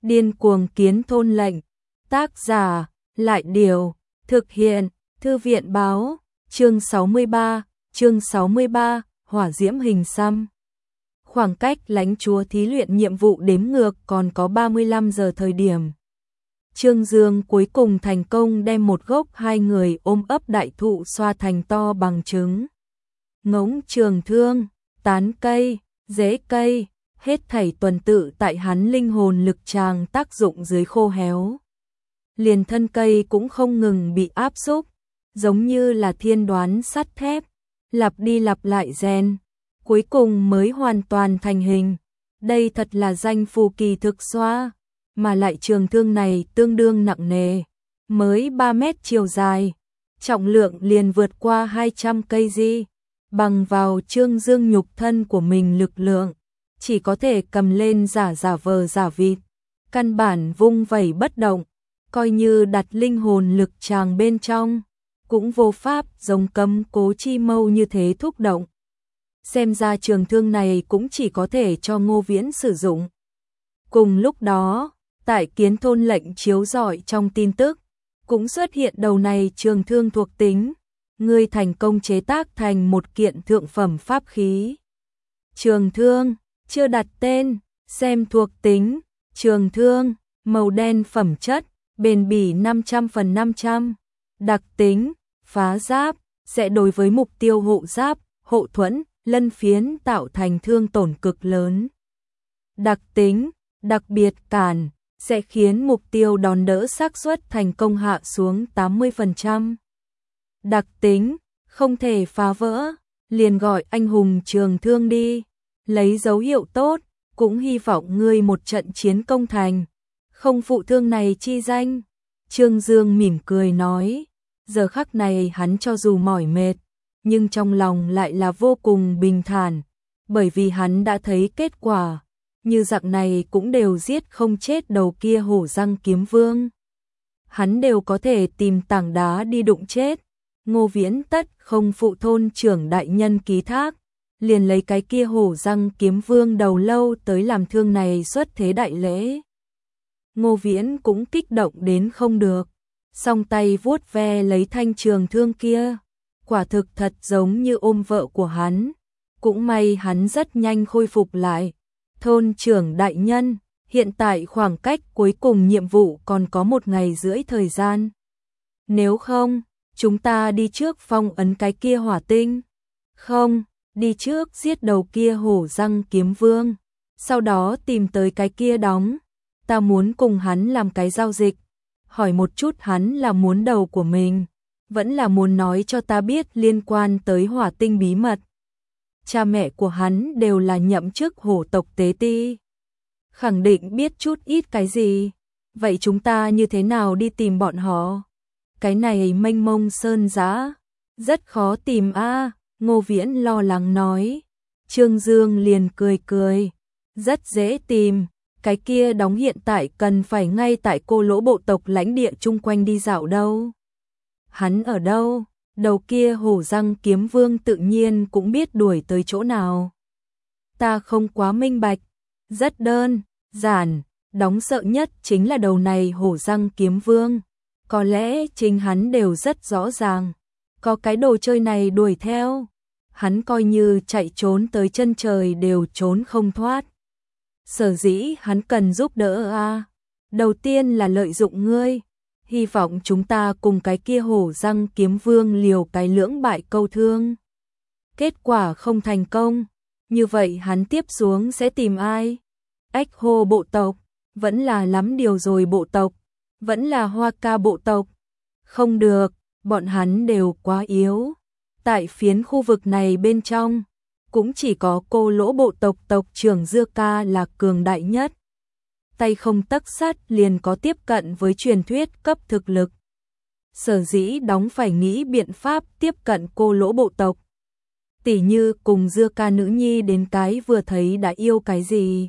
Điên cuồng kiến thôn lệnh. Tác giả, Lại Điều. Thực hiện, Thư viện báo. Chương 63, Hỏa diễm hình xăm. Khoảng cách lãnh chúa thí luyện nhiệm vụ đếm ngược còn có 35 giờ thời điểm. Trương Dương cuối cùng thành công đem một gốc 2 người ôm ấp đại thụ xoa thành to bằng trứng. Ngỗng trường thương, tán cây, rễ cây, hết thảy tuần tự tại hắn linh hồn lực tràng tác dụng dưới khô héo. Liền thân cây cũng không ngừng bị áp xúc, giống như là thiên đoán sắt thép, lặp đi lặp lại rèn, cuối cùng mới hoàn toàn thành hình. Đây thật là danh phù kỳ thực xoa, mà lại trường thương này tương đương nặng nề, mới 3 mét chiều dài, trọng lượng liền vượt qua 200 cây di, bằng vào Trương Dương nhục thân của mình lực lượng, chỉ có thể cầm lên giả vờ giả vịt, căn bản vung vẩy bất động, coi như đặt linh hồn lực tràng bên trong, cũng vô pháp giống cấm cố chi mâu như thế thúc động. Xem ra trường thương này cũng chỉ có thể cho Ngô Viễn sử dụng. Cùng lúc đó, tại Kiến Thôn lệnh chiếu rọi trong tin tức, cũng xuất hiện đầu này trường thương thuộc tính, ngươi thành công chế tác thành một kiện thượng phẩm pháp khí. Trường thương, chưa đặt tên, xem thuộc tính, trường thương, màu đen phẩm chất, bền bỉ 500/500, đặc tính, phá giáp, sẽ đối với mục tiêu hộ giáp, hộ thuẫn, lân phiến tạo thành thương tổn cực lớn. Đặc tính, đặc biệt cản, sẽ khiến mục tiêu đòn đỡ xác suất thành công hạ xuống 80%. Đặc tính, không thể phá vỡ, liền gọi anh hùng trường thương đi, lấy dấu hiệu tốt, cũng hy vọng ngươi một trận chiến công thành, không phụ thương này chi danh. Trương Dương mỉm cười nói, giờ khắc này hắn cho dù mỏi mệt, nhưng trong lòng lại là vô cùng bình thản, bởi vì hắn đã thấy kết quả, như dạng này cũng đều giết không chết đầu kia hổ răng kiếm vương. Hắn đều có thể tìm tảng đá đi đụng chết, Ngô Viễn tất không phụ thôn trưởng đại nhân ký thác, liền lấy cái kia hổ răng kiếm vương đầu lâu tới làm thương này xuất thế đại lễ. Ngô Viễn cũng kích động đến không được, song tay vuốt ve lấy thanh trường thương kia, quả thực thật giống như ôm vợ của hắn, cũng may hắn rất nhanh khôi phục lại. Thôn trưởng đại nhân, hiện tại khoảng cách cuối cùng nhiệm vụ còn có 1 ngày rưỡi thời gian. Nếu không, chúng ta đi trước phong ấn cái kia hỏa tinh. Không, đi trước giết đầu kia hổ răng kiếm vương, sau đó tìm tới cái kia đóng. Ta muốn cùng hắn làm cái giao dịch, hỏi một chút hắn là muốn đầu của mình, vẫn là muốn nói cho ta biết liên quan tới hỏa tinh bí mật. Cha mẹ của hắn đều là nhậm chức hổ tộc tế ti, khẳng định biết chút ít cái gì. Vậy chúng ta như thế nào đi tìm bọn họ? Cái này mênh mông sơn giã, rất khó tìm a. Ngô Viễn lo lắng nói. Trương Dương liền cười cười, rất dễ tìm, cái kia đóng hiện tại cần phải ngay tại Cô Lỗ bộ tộc lãnh địa chung quanh đi dạo đâu. Hắn ở đâu? Đầu kia hổ răng kiếm vương tự nhiên cũng biết đuổi tới chỗ nào. Ta không quá minh bạch, rất đơn giản, đóng sợ nhất chính là đầu này hổ răng kiếm vương. Có lẽ chính hắn đều rất rõ ràng, có cái đồ chơi này đuổi theo, hắn coi như chạy trốn tới chân trời đều trốn không thoát. Sở dĩ hắn cần giúp đỡ a, đầu tiên là lợi dụng ngươi, hy vọng chúng ta cùng cái kia hổ răng kiếm vương liều cái lưỡng bại câu thương. Kết quả không thành công, như vậy hắn tiếp xuống sẽ tìm ai? Ách Hô bộ tộc, vẫn là Lắm Điều Rồi bộ tộc, vẫn là Hoa Ca bộ tộc. Không được, bọn hắn đều quá yếu. Tại phiến khu vực này bên trong, cũng chỉ có Cô Lỗ bộ tộc tộc trưởng Dưa Ca là cường đại nhất. Tay không tấc sắt liền có tiếp cận với truyền thuyết cấp thực lực. Sở dĩ đóng phải nghĩ biện pháp tiếp cận Cô Lỗ bộ tộc. Tỉ như cùng Dưa Ca nữ nhi đến cái vừa thấy đã yêu cái gì.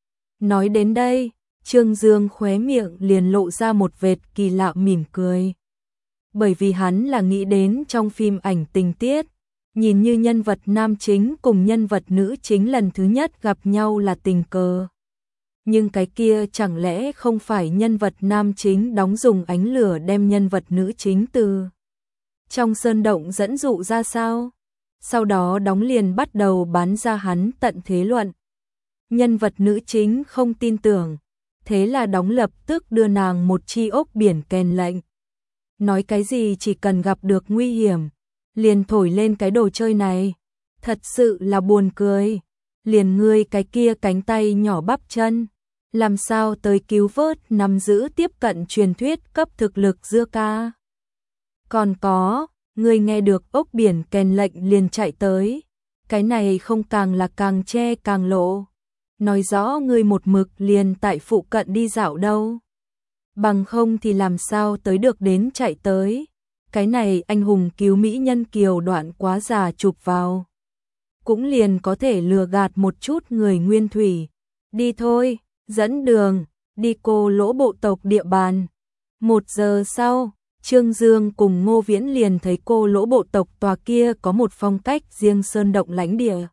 Nói đến đây, Trương Dương khóe miệng liền lộ ra một vệt kỳ lạ mỉm cười. Bởi vì hắn là nghĩ đến trong phim ảnh tình tiết, nhìn như nhân vật nam chính cùng nhân vật nữ chính lần thứ nhất gặp nhau là tình cờ. Nhưng cái kia chẳng lẽ không phải nhân vật nam chính đóng dùng ánh lửa đem nhân vật nữ chính từ trong sơn động dẫn dụ ra sao? Sau đó đóng liền bắt đầu bán ra hắn tận thế luận. Nhân vật nữ chính không tin tưởng, thế là đóng lập tức đưa nàng một chi ốc biển kèn lệnh. Nói cái gì chỉ cần gặp được nguy hiểm, liền thổi lên cái đồ chơi này. Thật sự là buồn cười. Liền ngươi cái kia cánh tay nhỏ bắp chân, làm sao tới cứu vớt nắm giữ tiếp cận truyền thuyết cấp thực lực dưa ca. Còn có, ngươi nghe được ốc biển kèn lệnh liền chạy tới. Cái này không càng là càng che càng lộ. Nói rõ ngươi một mực liền tại phụ cận đi dạo đâu. Bằng không thì làm sao tới được đến chạy tới. Cái này anh hùng cứu mỹ nhân kiều đoạn quá già chụp vào. Cũng liền có thể lừa gạt một chút người nguyên thủy. Đi thôi, dẫn đường, đi cô lỗ bộ tộc địa bàn. 1 giờ sau, Trương Dương cùng Ngô Viễn liền thấy cô lỗ bộ tộc tòa kia có một phong cách riêng sơn động lãnh địa.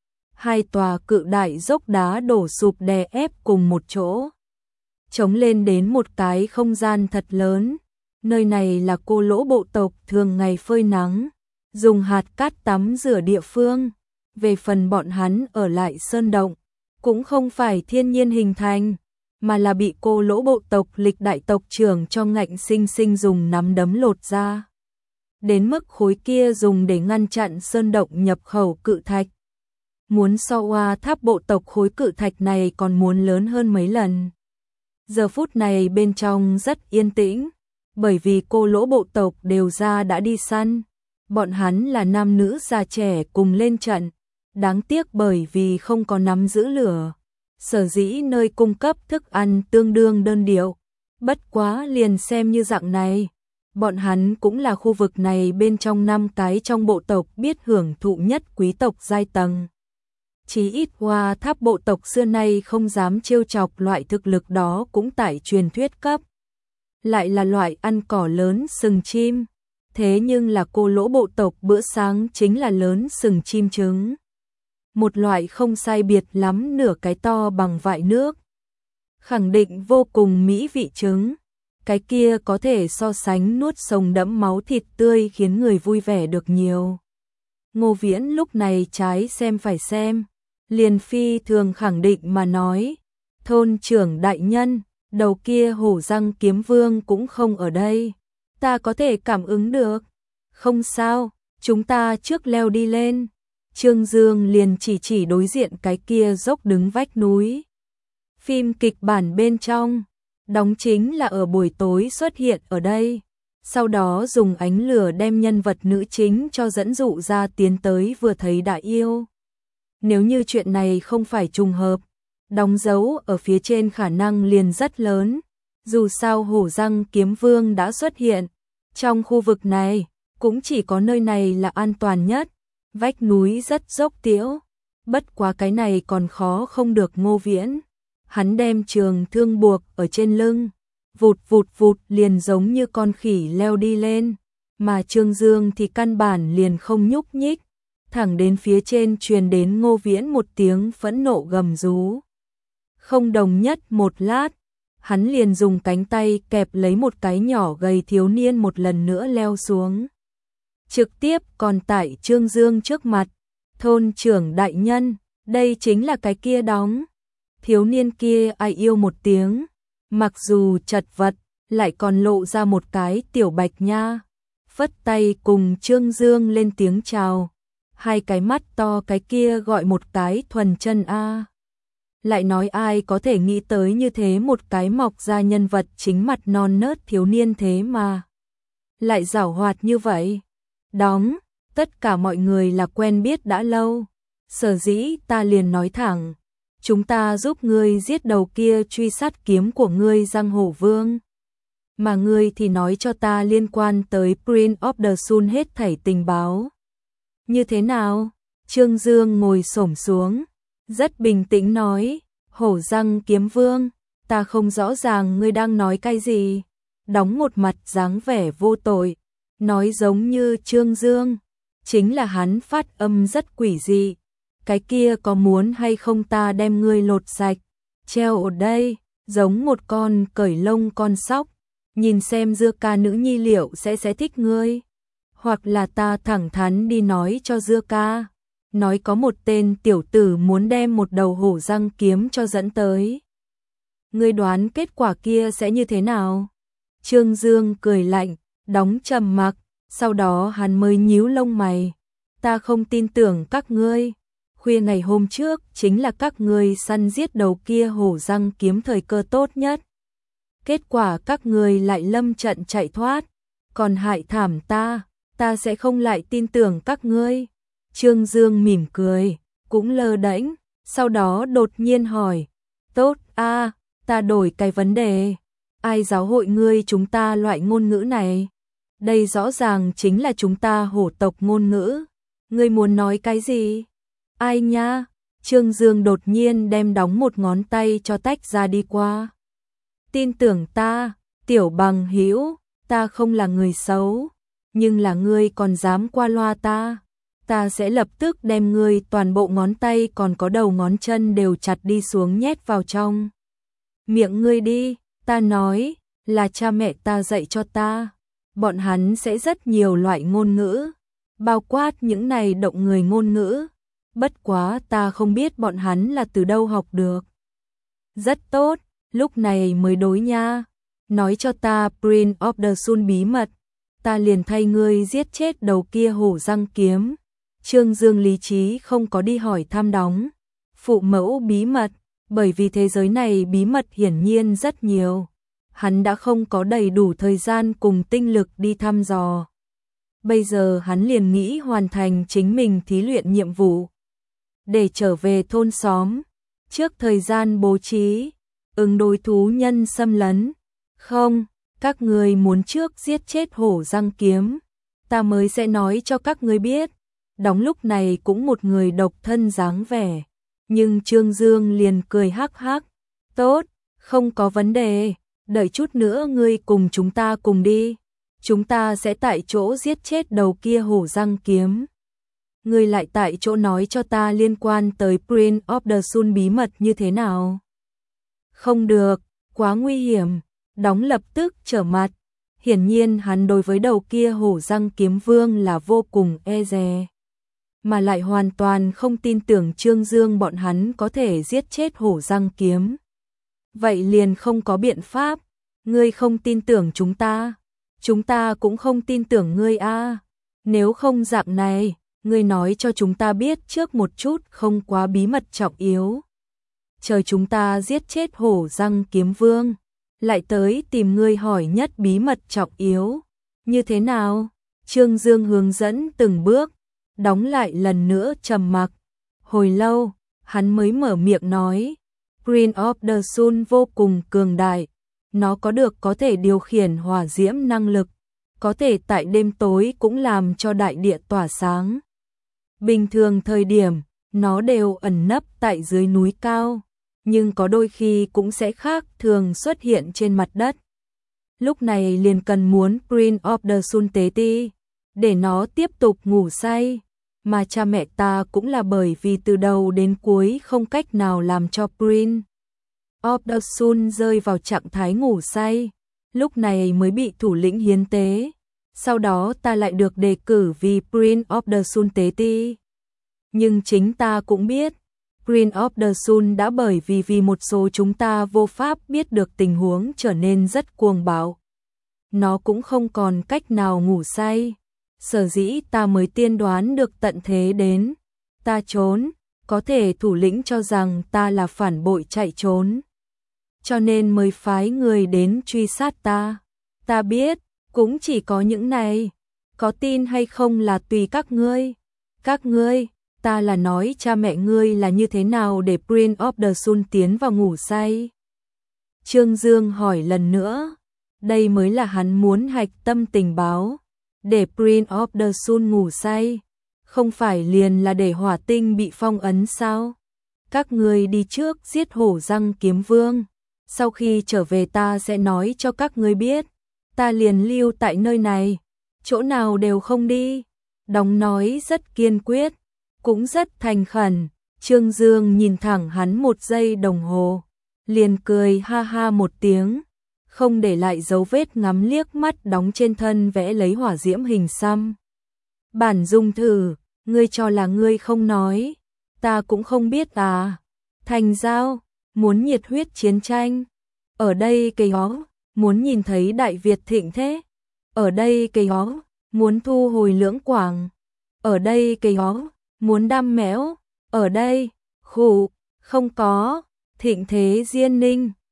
2 tòa cự đại dốc đá đổ sụp đè ép cùng một chỗ. Chống lên đến một cái không gian thật lớn. Nơi này là cô lỗ bộ tộc thường ngày phơi nắng, dùng hạt cát tắm rửa địa phương. Về phần bọn hắn ở lại sơn động, cũng không phải thiên nhiên hình thành, mà là bị cô lỗ bộ tộc lịch đại tộc trưởng cho ngạnh sinh sinh dùng nắm đấm lột ra. Đến mức khối kia dùng để ngăn chặn sơn động nhập khẩu cự thạch. Muốn so Hoa Tháp bộ tộc khối cự thạch này còn muốn lớn hơn mấy lần. Giờ phút này bên trong rất yên tĩnh, bởi vì cô lỗ bộ tộc đều ra đã đi săn. Bọn hắn là nam nữ già trẻ cùng lên trận. Đáng tiếc bởi vì không có nắm giữ lửa, sở dĩ nơi cung cấp thức ăn tương đương đơn điệu. Bất quá liền xem như dạng này, bọn hắn cũng là khu vực này bên trong 5 cái trong bộ tộc biết hưởng thụ nhất quý tộc giai tầng. Chí ít Hoa Tháp bộ tộc xưa nay không dám trêu chọc loại thực lực đó cũng tại truyền thuyết cấp. Lại là loại ăn cỏ lớn sừng chim, thế nhưng là cô lỗ bộ tộc bữa sáng chính là lớn sừng chim trứng. Một loại không sai biệt lắm nửa cái to bằng vại nước. Khẳng định vô cùng mỹ vị trứng. Cái kia có thể so sánh nuốt sông đẫm máu thịt tươi khiến người vui vẻ được nhiều. Ngô Viễn lúc này trái xem phải xem. Liền phi thường khẳng định mà nói. Thôn trưởng đại nhân, đầu kia hổ răng kiếm vương cũng không ở đây. Ta có thể cảm ứng được. Không sao, chúng ta trước leo đi lên. Trương Dương liền chỉ đối diện cái kia dốc đứng vách núi. Phim kịch bản bên trong, đóng chính là ở buổi tối xuất hiện ở đây. Sau đó dùng ánh lửa đem nhân vật nữ chính cho dẫn dụ ra tiến tới vừa thấy đã yêu. Nếu như chuyện này không phải trùng hợp, đóng dấu ở phía trên khả năng liền rất lớn. Dù sao hổ răng kiếm vương đã xuất hiện. Trong khu vực này, cũng chỉ có nơi này là an toàn nhất. Vách núi rất dốc tiễu, bất quá cái này còn khó không được Ngô Viễn. Hắn đem trường thương buộc ở trên lưng, vụt vụt vụt liền giống như con khỉ leo đi lên, mà Trương Dương thì căn bản liền không nhúc nhích, thẳng đến phía trên truyền đến Ngô Viễn một tiếng phẫn nộ gầm rú. Không đồng nhất một lát, hắn liền dùng cánh tay kẹp lấy một cái nhỏ gầy thiếu niên một lần nữa leo xuống. Trực tiếp còn tại Trương Dương trước mặt, thôn trưởng đại nhân, đây chính là cái kia đóng. Thiếu niên kia ai yêu một tiếng, mặc dù chật vật, lại còn lộ ra một cái tiểu bạch nha. Phất tay cùng Trương Dương lên tiếng chào, 2 cái mắt to cái kia gọi một cái thuần chân a. Lại nói ai có thể nghĩ tới như thế một cái mọc ra nhân vật chính mặt non nớt thiếu niên thế mà. Lại giảo hoạt như vậy. Đóng, tất cả mọi người là quen biết đã lâu. Sở dĩ ta liền nói thẳng. Chúng ta giúp ngươi giết đầu kia truy sát kiếm của ngươi Giang Hổ Vương. Mà ngươi thì nói cho ta liên quan tới Prince of the Sun hết thảy tình báo. Như thế nào? Trương Dương ngồi xổm xuống. Rất bình tĩnh nói. Hổ răng kiếm vương. Ta không rõ ràng ngươi đang nói cái gì. Đóng một mặt dáng vẻ vô tội. Nói giống như Trương Dương, chính là hắn phát âm rất quỷ dị. Cái kia có muốn hay không ta đem ngươi lột sạch, treo ở đây, giống một con cởi lông con sóc, nhìn xem Dưa Ca nữ nhi liệu sẽ thích ngươi. Hoặc là ta thẳng thắn đi nói cho Dưa Ca, nói có một tên tiểu tử muốn đem một đầu hổ răng kiếm cho dẫn tới. Ngươi đoán kết quả kia sẽ như thế nào? Trương Dương cười lạnh, đóng trầm mặc, sau đó hắn mới nhíu lông mày. Ta không tin tưởng các ngươi. Khuya ngày hôm trước chính là các ngươi săn giết đầu kia hổ răng kiếm thời cơ tốt nhất. Kết quả các ngươi lại lâm trận chạy thoát, còn hại thảm ta sẽ không lại tin tưởng các ngươi. Trương Dương mỉm cười, cũng lơ đễnh, sau đó đột nhiên hỏi, tốt ta đổi cái vấn đề, ai giáo hội ngươi chúng ta loại ngôn ngữ này? Đây rõ ràng chính là chúng ta hổ tộc ngôn ngữ, ngươi muốn nói cái gì? Ai nha? Trương Dương đột nhiên đem đóng một ngón tay cho tách ra đi qua. Tin tưởng ta, tiểu bằng hữu, ta không là người xấu, nhưng là ngươi còn dám qua loa ta sẽ lập tức đem ngươi toàn bộ ngón tay còn có đầu ngón chân đều chặt đi xuống nhét vào trong miệng ngươi đi. Ta nói là cha mẹ ta dạy cho ta, bọn hắn sẽ rất nhiều loại ngôn ngữ, bao quát những này động người ngôn ngữ, bất quá ta không biết bọn hắn là từ đâu học được. Rất tốt, lúc này mới đối nha, nói cho ta Prince of the Sun bí mật, ta liền thay ngươi giết chết đầu kia hổ răng kiếm. Trương Dương lý trí không có đi hỏi thăm đóng phụ mẫu bí mật, bởi vì thế giới này bí mật hiển nhiên rất nhiều. Hắn đã không có đầy đủ thời gian cùng tinh lực đi thăm dò. Bây giờ hắn liền nghĩ hoàn thành chính mình thí luyện nhiệm vụ, để trở về thôn xóm, trước thời gian bố trí, ứng đối thú nhân xâm lấn. Không, các người muốn trước giết chết hổ răng kiếm, ta mới sẽ nói cho các người biết. Đóng lúc này cũng một người độc thân dáng vẻ, nhưng Trương Dương liền cười hắc hắc, tốt, không có vấn đề, đợi chút nữa ngươi cùng chúng ta cùng đi, chúng ta sẽ tại chỗ giết chết đầu kia hổ răng kiếm. Ngươi lại tại chỗ nói cho ta liên quan tới Prince of the Sun bí mật như thế nào? Không được, quá nguy hiểm. Đóng lập tức trở mặt, hiển nhiên hắn đối với đầu kia hổ răng kiếm vương là vô cùng e dè, mà lại hoàn toàn không tin tưởng Trương Dương bọn hắn có thể giết chết hổ răng kiếm. Vậy liền không có biện pháp, ngươi không tin tưởng chúng ta cũng không tin tưởng ngươi a. Nếu không dạng này, ngươi nói cho chúng ta biết trước một chút không quá bí mật trọng yếu. Chờ chúng ta giết chết hổ răng kiếm vương, lại tới tìm ngươi hỏi nhất bí mật trọng yếu. Như thế nào? Trương Dương hướng dẫn từng bước, đóng lại lần nữa trầm mặc. Hồi lâu, hắn mới mở miệng nói, Prince of the Sun vô cùng cường đại, nó có thể điều khiển hỏa diễm năng lực, có thể tại đêm tối cũng làm cho đại địa tỏa sáng. Bình thường thời điểm, nó đều ẩn nấp tại dưới núi cao, nhưng có đôi khi cũng sẽ khác thường xuất hiện trên mặt đất. Lúc này liền cần muốn Prince of the Sun tế ti, để nó tiếp tục ngủ say, mà cha mẹ ta cũng là bởi vì từ đầu đến cuối không cách nào làm cho Prince of the Sun rơi vào trạng thái ngủ say, lúc này mới bị thủ lĩnh hiến tế. Sau đó ta lại được đề cử vì Prince of the Sun tế ti. Nhưng chính ta cũng biết, Prince of the Sun đã bởi vì một số chúng ta vô pháp biết được tình huống trở nên rất cuồng bạo. Nó cũng không còn cách nào ngủ say. Sở dĩ ta mới tiên đoán được tận thế đến. Ta trốn, có thể thủ lĩnh cho rằng ta là phản bội chạy trốn, cho nên mới phái người đến truy sát ta. Ta biết, cũng chỉ có những này. Có tin hay không là tùy các ngươi. Các ngươi, ta là nói cha mẹ ngươi là như thế nào để Prince of the Sun tiến vào ngủ say. Trương Dương hỏi lần nữa. Đây mới là hắn muốn hạch tâm tình báo. Để Prince of the Sun ngủ say, không phải liền là để hỏa tinh bị phong ấn sao? Các ngươi đi trước giết hổ răng kiếm vương, sau khi trở về ta sẽ nói cho các ngươi biết. Ta liền lưu tại nơi này, chỗ nào đều không đi. Đóng nói rất kiên quyết, cũng rất thành khẩn. Trương Dương nhìn thẳng hắn một giây đồng hồ, liền cười ha ha một tiếng, không để lại dấu vết ngắm liếc mắt đóng trên thân vẽ lấy hỏa diễm hình xăm. Bản Dung thử, ngươi cho là ngươi không nói, ta cũng không biết à. Thành Giao, muốn nhiệt huyết chiến tranh. Ở đây cây ó, muốn nhìn thấy Đại Việt thịnh thế. Ở đây cây ó, muốn thu hồi Lưỡng Quảng. Ở đây cây ó, muốn đam mẽo. Ở đây, khủ, không có, thịnh thế Diên Ninh.